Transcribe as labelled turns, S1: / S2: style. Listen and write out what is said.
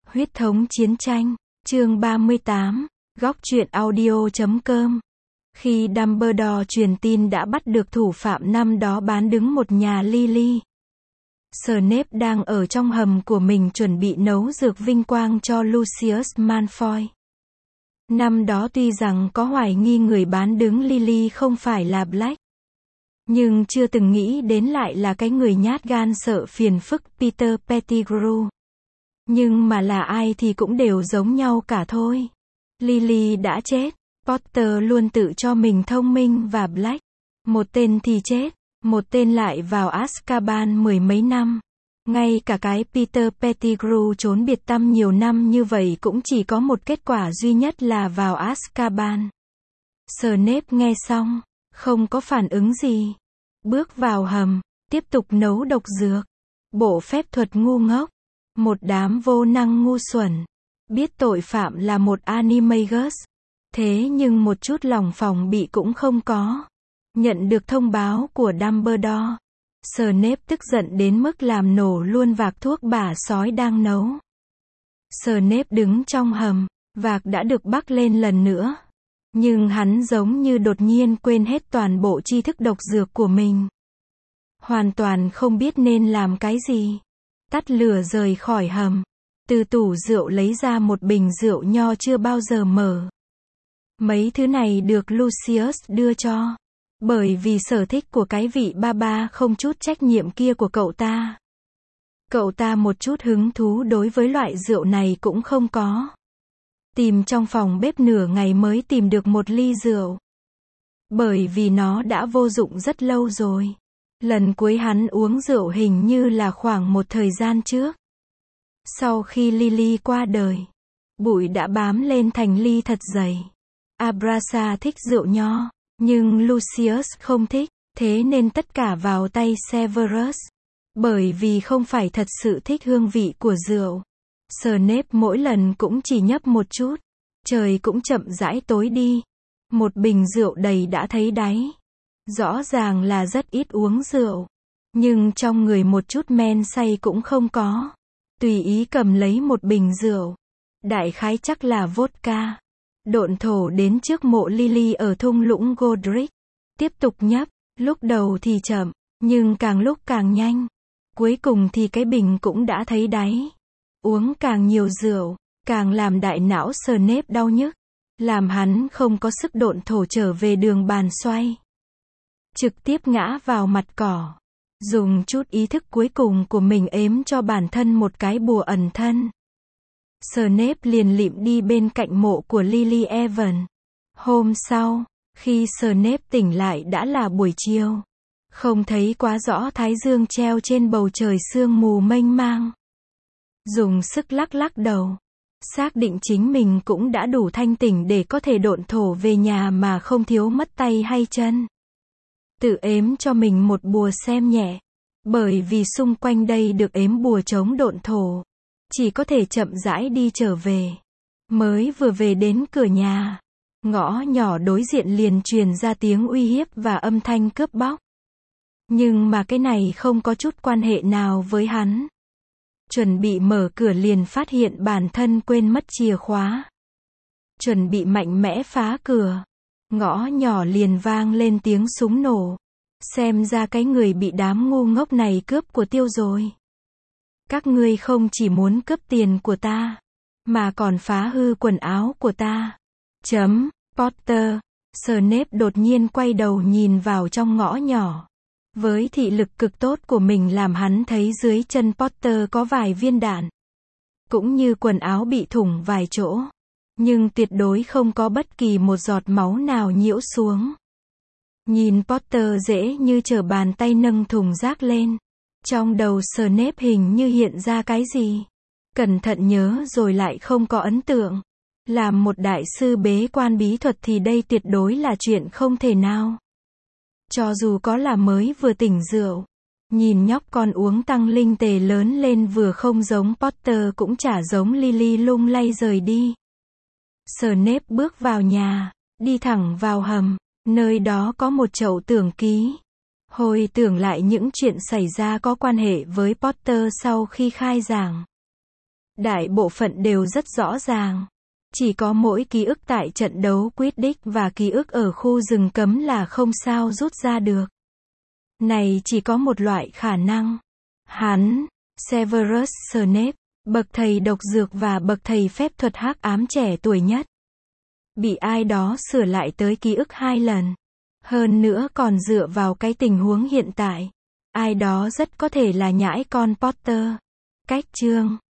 S1: Huyết thống chiến tranh, chương 38, góc truyện audio.com. Khi Dumbledore truyền tin đã bắt được thủ phạm năm đó bán đứng một nhà Lily, Snape đang ở trong hầm của mình chuẩn bị nấu dược vinh quang cho Lucius Malfoy. Năm đó tuy rằng có hoài nghi người bán đứng Lily không phải là Black, nhưng chưa từng nghĩ đến lại là cái người nhát gan sợ phiền phức Peter Pettigrew. Nhưng mà là ai thì cũng đều giống nhau cả thôi. Lily đã chết, Potter luôn tự cho mình thông minh và Black. Một tên thì chết, một tên lại vào Azkaban mười mấy năm. Ngay cả cái Peter Pettigrew trốn biệt tăm nhiều năm như vậy cũng chỉ có một kết quả duy nhất là vào Azkaban. Snape nghe xong, không có phản ứng gì. Bước vào hầm, tiếp tục nấu độc dược. Bộ phép thuật ngu ngốc. Một đám vô năng ngu xuẩn. Biết tội phạm là một animagus. Thế nhưng một chút lòng phòng bị cũng không có. Nhận được thông báo của Dumbledore, Snape tức giận đến mức làm nổ luôn vạc thuốc bả sói đang nấu. Snape đứng trong hầm, vạc đã được bắc lên lần nữa. Nhưng hắn giống như đột nhiên quên hết toàn bộ tri thức độc dược của mình. Hoàn toàn không biết nên làm cái gì. Tắt lửa rời khỏi hầm. Từ tủ rượu lấy ra một bình rượu nho chưa bao giờ mở. Mấy thứ này được Lucius đưa cho. Bởi vì sở thích của cái vị ba ba không chút trách nhiệm kia của cậu ta. Cậu ta một chút hứng thú đối với loại rượu này cũng không có. Tìm trong phòng bếp nửa ngày mới tìm được một ly rượu. Bởi vì nó đã vô dụng rất lâu rồi. Lần cuối hắn uống rượu hình như là khoảng một thời gian trước. Sau khi Lily qua đời, bụi đã bám lên thành ly thật dày. Abrasa thích rượu nho, nhưng Lucius không thích, thế nên tất cả vào tay Severus. Bởi vì không phải thật sự thích hương vị của rượu. Snape mỗi lần cũng chỉ nhấp một chút. Trời cũng chậm rãi tối đi. Một bình rượu đầy đã thấy đáy. Rõ ràng là rất ít uống rượu. Nhưng trong người một chút men say cũng không có. Tùy ý cầm lấy một bình rượu. Đại khái chắc là vodka. Độn thổ đến trước mộ Lily ở thung lũng Godric. Tiếp tục nhấp. Lúc đầu thì chậm, nhưng càng lúc càng nhanh. Cuối cùng thì cái bình cũng đã thấy đáy. Uống càng nhiều rượu, càng làm đại não Snape đau nhức. Làm hắn không có sức độn thổ trở về đường bàn xoay. Trực tiếp ngã vào mặt cỏ. Dùng chút ý thức cuối cùng của mình ếm cho bản thân một cái bùa ẩn thân. Snape liền lịm đi bên cạnh mộ của Lily Evans. Hôm sau, khi Snape tỉnh lại đã là buổi chiều. Không thấy quá rõ thái dương treo trên bầu trời sương mù mênh mang. Dùng sức lắc lắc đầu. Xác định chính mình cũng đã đủ thanh tỉnh để có thể độn thổ về nhà mà không thiếu mất tay hay chân. Tự ếm cho mình một bùa xem nhẹ. Bởi vì xung quanh đây được ếm bùa chống độn thổ. Chỉ có thể chậm rãi đi trở về. Mới vừa về đến cửa nhà. Ngõ nhỏ đối diện liền truyền ra tiếng uy hiếp và âm thanh cướp bóc. Nhưng mà cái này không có chút quan hệ nào với hắn. Chuẩn bị mở cửa liền phát hiện bản thân quên mất chìa khóa. Chuẩn bị mạnh mẽ phá cửa. Ngõ nhỏ liền vang lên tiếng súng nổ. Xem ra cái người bị đám ngu ngốc này cướp của tiêu rồi. Các ngươi không chỉ muốn cướp tiền của ta, mà còn phá hư quần áo của ta. Potter. Snape đột nhiên quay đầu nhìn vào trong ngõ nhỏ. Với thị lực cực tốt của mình làm hắn thấy dưới chân Potter có vài viên đạn. Cũng như quần áo bị thủng vài chỗ. Nhưng tuyệt đối không có bất kỳ một giọt máu nào nhiễu xuống. Nhìn Potter dễ như trở bàn tay nâng thùng rác lên. Trong đầu Snape hình như hiện ra cái gì. Cẩn thận nhớ rồi lại không có ấn tượng. Làm một đại sư bế quan bí thuật thì đây tuyệt đối là chuyện không thể nào. Cho dù có là mới vừa tỉnh rượu. Nhìn nhóc con uống tăng linh tề lớn lên vừa không giống Potter cũng chả giống Lily lung lay rời đi. Snape bước vào nhà. Đi thẳng vào hầm. Nơi đó có một chậu tưởng ký. Hồi tưởng lại những chuyện xảy ra có quan hệ với Potter sau khi khai giảng. Đại bộ phận đều rất rõ ràng. Chỉ có mỗi ký ức tại trận đấu Quidditch và ký ức ở khu rừng cấm là không sao rút ra được. Này chỉ có một loại khả năng. Hắn, Severus Snape, bậc thầy độc dược và bậc thầy phép thuật hắc ám trẻ tuổi nhất, bị ai đó sửa lại tới ký ức 2 lần. Hơn nữa còn dựa vào cái tình huống hiện tại. Ai đó rất có thể là nhãi con Potter. Cách chương